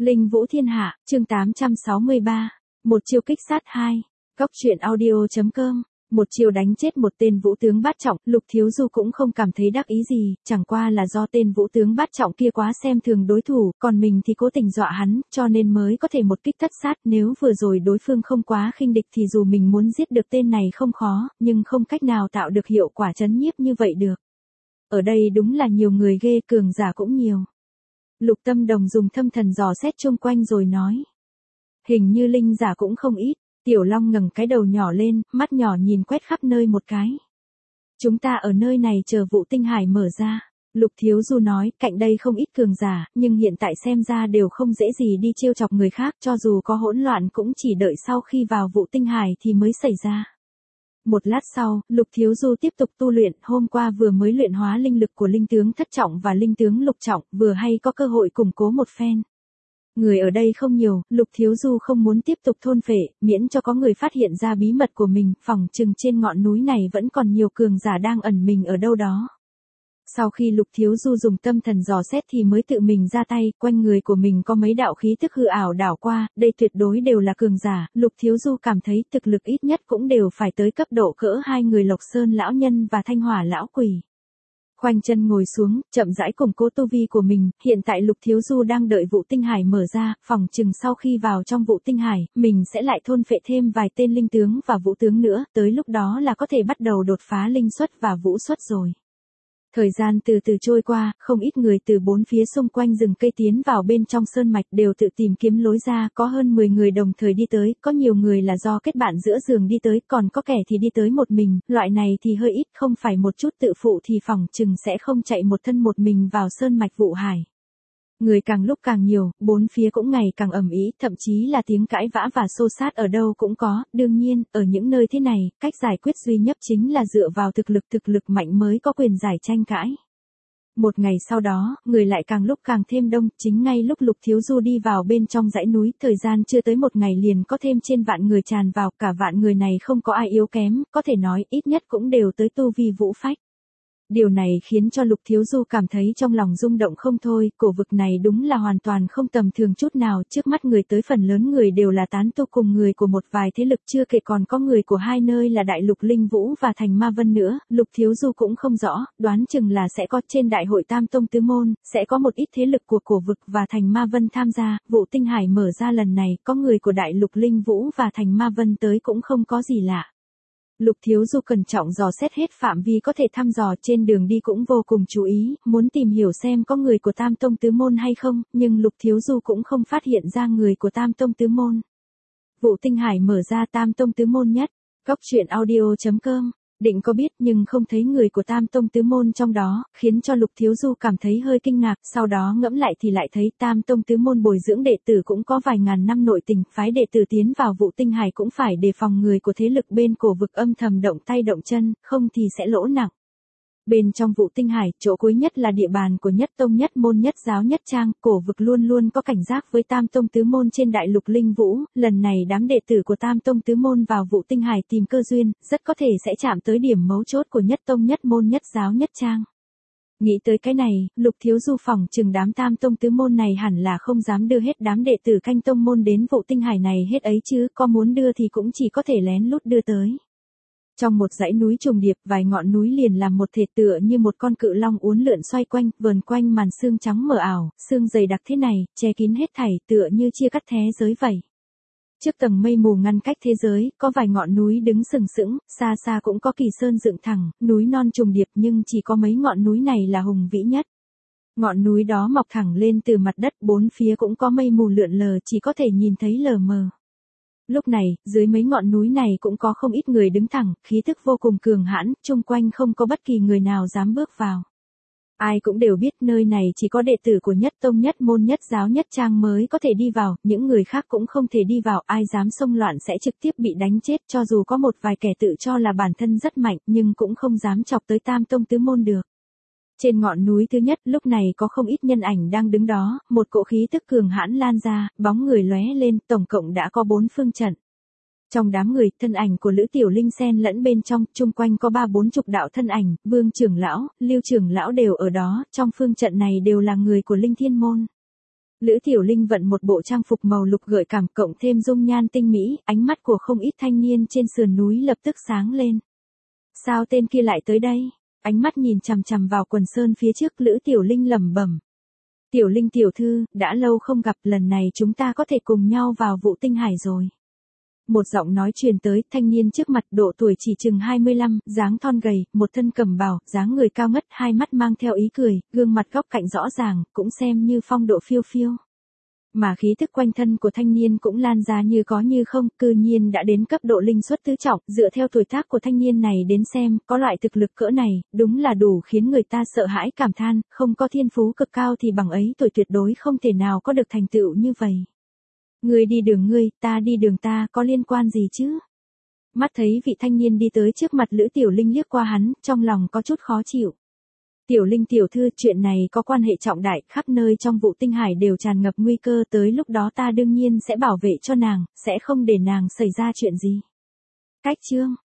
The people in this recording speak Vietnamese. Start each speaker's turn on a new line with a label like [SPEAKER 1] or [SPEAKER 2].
[SPEAKER 1] Linh Vũ Thiên Hạ, chương 863. Một chiêu kích sát 2. Góc truyện audio.com. Một chiêu đánh chết một tên vũ tướng bát trọng, Lục Thiếu Du cũng không cảm thấy đắc ý gì, chẳng qua là do tên vũ tướng bát trọng kia quá xem thường đối thủ, còn mình thì cố tình dọa hắn, cho nên mới có thể một kích thất sát. Nếu vừa rồi đối phương không quá khinh địch thì dù mình muốn giết được tên này không khó, nhưng không cách nào tạo được hiệu quả trấn nhiếp như vậy được. Ở đây đúng là nhiều người ghê, cường giả cũng nhiều. Lục Tâm Đồng dùng thâm thần dò xét chung quanh rồi nói. Hình như linh giả cũng không ít. Tiểu Long ngẩng cái đầu nhỏ lên, mắt nhỏ nhìn quét khắp nơi một cái. Chúng ta ở nơi này chờ vụ tinh hải mở ra. Lục Thiếu Du nói, cạnh đây không ít cường giả, nhưng hiện tại xem ra đều không dễ gì đi trêu chọc người khác, cho dù có hỗn loạn cũng chỉ đợi sau khi vào vụ tinh hải thì mới xảy ra. Một lát sau, Lục Thiếu Du tiếp tục tu luyện, hôm qua vừa mới luyện hóa linh lực của linh tướng thất trọng và linh tướng lục trọng, vừa hay có cơ hội củng cố một phen. Người ở đây không nhiều, Lục Thiếu Du không muốn tiếp tục thôn phệ, miễn cho có người phát hiện ra bí mật của mình, phỏng chừng trên ngọn núi này vẫn còn nhiều cường giả đang ẩn mình ở đâu đó. Sau khi Lục Thiếu Du dùng tâm thần dò xét thì mới tự mình ra tay, quanh người của mình có mấy đạo khí tức hư ảo đảo qua, đây tuyệt đối đều là cường giả, Lục Thiếu Du cảm thấy thực lực ít nhất cũng đều phải tới cấp độ cỡ hai người Lộc Sơn lão nhân và Thanh Hỏa lão quỷ. Khoanh chân ngồi xuống, chậm rãi củng cố tu vi của mình, hiện tại Lục Thiếu Du đang đợi vụ tinh hải mở ra, phỏng chừng sau khi vào trong vụ tinh hải, mình sẽ lại thôn phệ thêm vài tên linh tướng và vũ tướng nữa, tới lúc đó là có thể bắt đầu đột phá linh xuất và vũ xuất rồi. Thời gian từ từ trôi qua, không ít người từ bốn phía xung quanh rừng cây tiến vào bên trong sơn mạch đều tự tìm kiếm lối ra, có hơn 10 người đồng thời đi tới, có nhiều người là do kết bạn giữa rừng đi tới, còn có kẻ thì đi tới một mình, loại này thì hơi ít, không phải một chút tự phụ thì phỏng chừng sẽ không chạy một thân một mình vào sơn mạch vụ hải. Người càng lúc càng nhiều, bốn phía cũng ngày càng ầm ĩ, thậm chí là tiếng cãi vã và xô xát ở đâu cũng có, đương nhiên, ở những nơi thế này, cách giải quyết duy nhất chính là dựa vào thực lực mạnh mới có quyền giải tranh cãi. Một ngày sau đó, người lại càng lúc càng thêm đông, chính ngay lúc Lục Thiếu Du đi vào bên trong dãy núi, thời gian chưa tới một ngày liền có thêm trên vạn người tràn vào, cả vạn người này không có ai yếu kém, có thể nói ít nhất cũng đều tới tu vi vũ phách. Điều này khiến cho Lục Thiếu Du cảm thấy trong lòng rung động không thôi, cổ vực này đúng là hoàn toàn không tầm thường chút nào, trước mắt người tới phần lớn người đều là tán tu cùng người của một vài thế lực, chưa kể còn có người của hai nơi là Đại Lục Linh Vũ và Thành Ma Vân nữa, Lục Thiếu Du cũng không rõ, đoán chừng là sẽ có trên đại hội Tam Tông Tứ Môn, sẽ có một ít thế lực của cổ vực và Thành Ma Vân tham gia, vụ tinh hải mở ra lần này, có người của Đại Lục Linh Vũ và Thành Ma Vân tới cũng không có gì lạ. Lục Thiếu Du cẩn trọng dò xét hết phạm vi có thể thăm dò, trên đường đi cũng vô cùng chú ý, muốn tìm hiểu xem có người của Tam Tông Tứ Môn hay không, nhưng Lục Thiếu Du cũng không phát hiện ra người của Tam Tông Tứ Môn. Vụ tinh hải mở ra Tam Tông Tứ Môn nhất, góc truyện audio.com. Định có biết nhưng không thấy người của Tam Tông Tứ Môn trong đó, khiến cho Lục Thiếu Du cảm thấy hơi kinh ngạc, sau đó ngẫm lại thì lại thấy Tam Tông Tứ Môn bồi dưỡng đệ tử cũng có vài ngàn năm nội tình, phái đệ tử tiến vào vụ tinh hải cũng phải đề phòng người của thế lực bên cổ vực âm thầm động tay động chân, không thì sẽ lỗ nặng. Bên trong vụ tinh hải, chỗ cuối nhất là địa bàn của nhất tông nhất môn nhất giáo nhất trang, cổ vực luôn luôn có cảnh giác với Tam Tông Tứ Môn trên Đại Lục Linh Vũ, lần này đám đệ tử của Tam Tông Tứ Môn vào vụ tinh hải tìm cơ duyên, rất có thể sẽ chạm tới điểm mấu chốt của nhất tông nhất môn nhất giáo nhất trang. Nghĩ tới cái này, Lục Thiếu Du phỏng chừng đám Tam Tông Tứ Môn này hẳn là không dám đưa hết đám đệ tử canh tông môn đến vụ tinh hải này hết ấy chứ, có muốn đưa thì cũng chỉ có thể lén lút đưa tới. Trong một dãy núi trùng điệp, vài ngọn núi liền làm một thể tựa như một con cự long uốn lượn xoay quanh, vờn quanh màn sương trắng mờ ảo, sương dày đặc thế này, che kín hết thảy, tựa như chia cắt thế giới vậy. Trước tầng mây mù ngăn cách thế giới, có vài ngọn núi đứng sừng sững, xa xa cũng có kỳ sơn dựng thẳng, núi non trùng điệp nhưng chỉ có mấy ngọn núi này là hùng vĩ nhất. Ngọn núi đó mọc thẳng lên từ mặt đất, bốn phía cũng có mây mù lượn lờ, chỉ có thể nhìn thấy lờ mờ. Lúc này, dưới mấy ngọn núi này cũng có không ít người đứng thẳng, khí thức vô cùng cường hãn, chung quanh không có bất kỳ người nào dám bước vào. Ai cũng đều biết nơi này chỉ có đệ tử của nhất tông nhất môn nhất giáo nhất trang mới có thể đi vào, những người khác cũng không thể đi vào, ai dám xông loạn sẽ trực tiếp bị đánh chết, cho dù có một vài kẻ tự cho là bản thân rất mạnh nhưng cũng không dám chọc tới Tam Tông Tứ Môn được. Trên ngọn núi thứ nhất, lúc này có không ít nhân ảnh đang đứng đó, một cỗ khí tức cường hãn lan ra, bóng người lóe lên, tổng cộng đã có 4 phương trận. Trong đám người, thân ảnh của Lữ Tiểu Linh xen lẫn bên trong, chung quanh có 30-40 đạo thân ảnh, Vương trưởng lão, Lưu trưởng lão đều ở đó, trong phương trận này đều là người của Linh Thiên môn. Lữ Tiểu Linh vận một bộ trang phục màu lục gợi cảm cộng thêm dung nhan tinh mỹ, ánh mắt của không ít thanh niên trên sườn núi lập tức sáng lên. Sao tên kia lại tới đây? Ánh mắt nhìn chằm chằm vào quần sơn phía trước, Lữ Tiểu Linh lẩm bẩm. Tiểu Linh tiểu thư, đã lâu không gặp, lần này chúng ta có thể cùng nhau vào Vũ Tinh Hải rồi. Một giọng nói truyền tới, thanh niên trước mặt độ tuổi chỉ chừng 25, dáng thon gầy, một thân cẩm bào, dáng người cao ngất, hai mắt mang theo ý cười, gương mặt góc cạnh rõ ràng, cũng xem như phong độ phiêu phiêu. Mà khí thức quanh thân của thanh niên cũng lan ra như có như không, cư nhiên đã đến cấp độ linh xuất tứ trọng, dựa theo tuổi tác của thanh niên này đến xem, có loại thực lực cỡ này, đúng là đủ khiến người ta sợ hãi cảm than, không có thiên phú cực cao thì bằng ấy tuổi tuyệt đối không thể nào có được thành tựu như vậy. Ngươi đi đường ngươi, ta đi đường ta, có liên quan gì chứ? Mắt thấy vị thanh niên đi tới trước mặt Lữ Tiểu Linh liếc qua hắn, trong lòng có chút khó chịu. Tiểu Linh tiểu thư, chuyện này có quan hệ trọng đại, khắp nơi trong Vũ Tinh Hải đều tràn ngập nguy cơ, tới lúc đó ta đương nhiên sẽ bảo vệ cho nàng, sẽ không để nàng xảy ra chuyện gì. Cách chương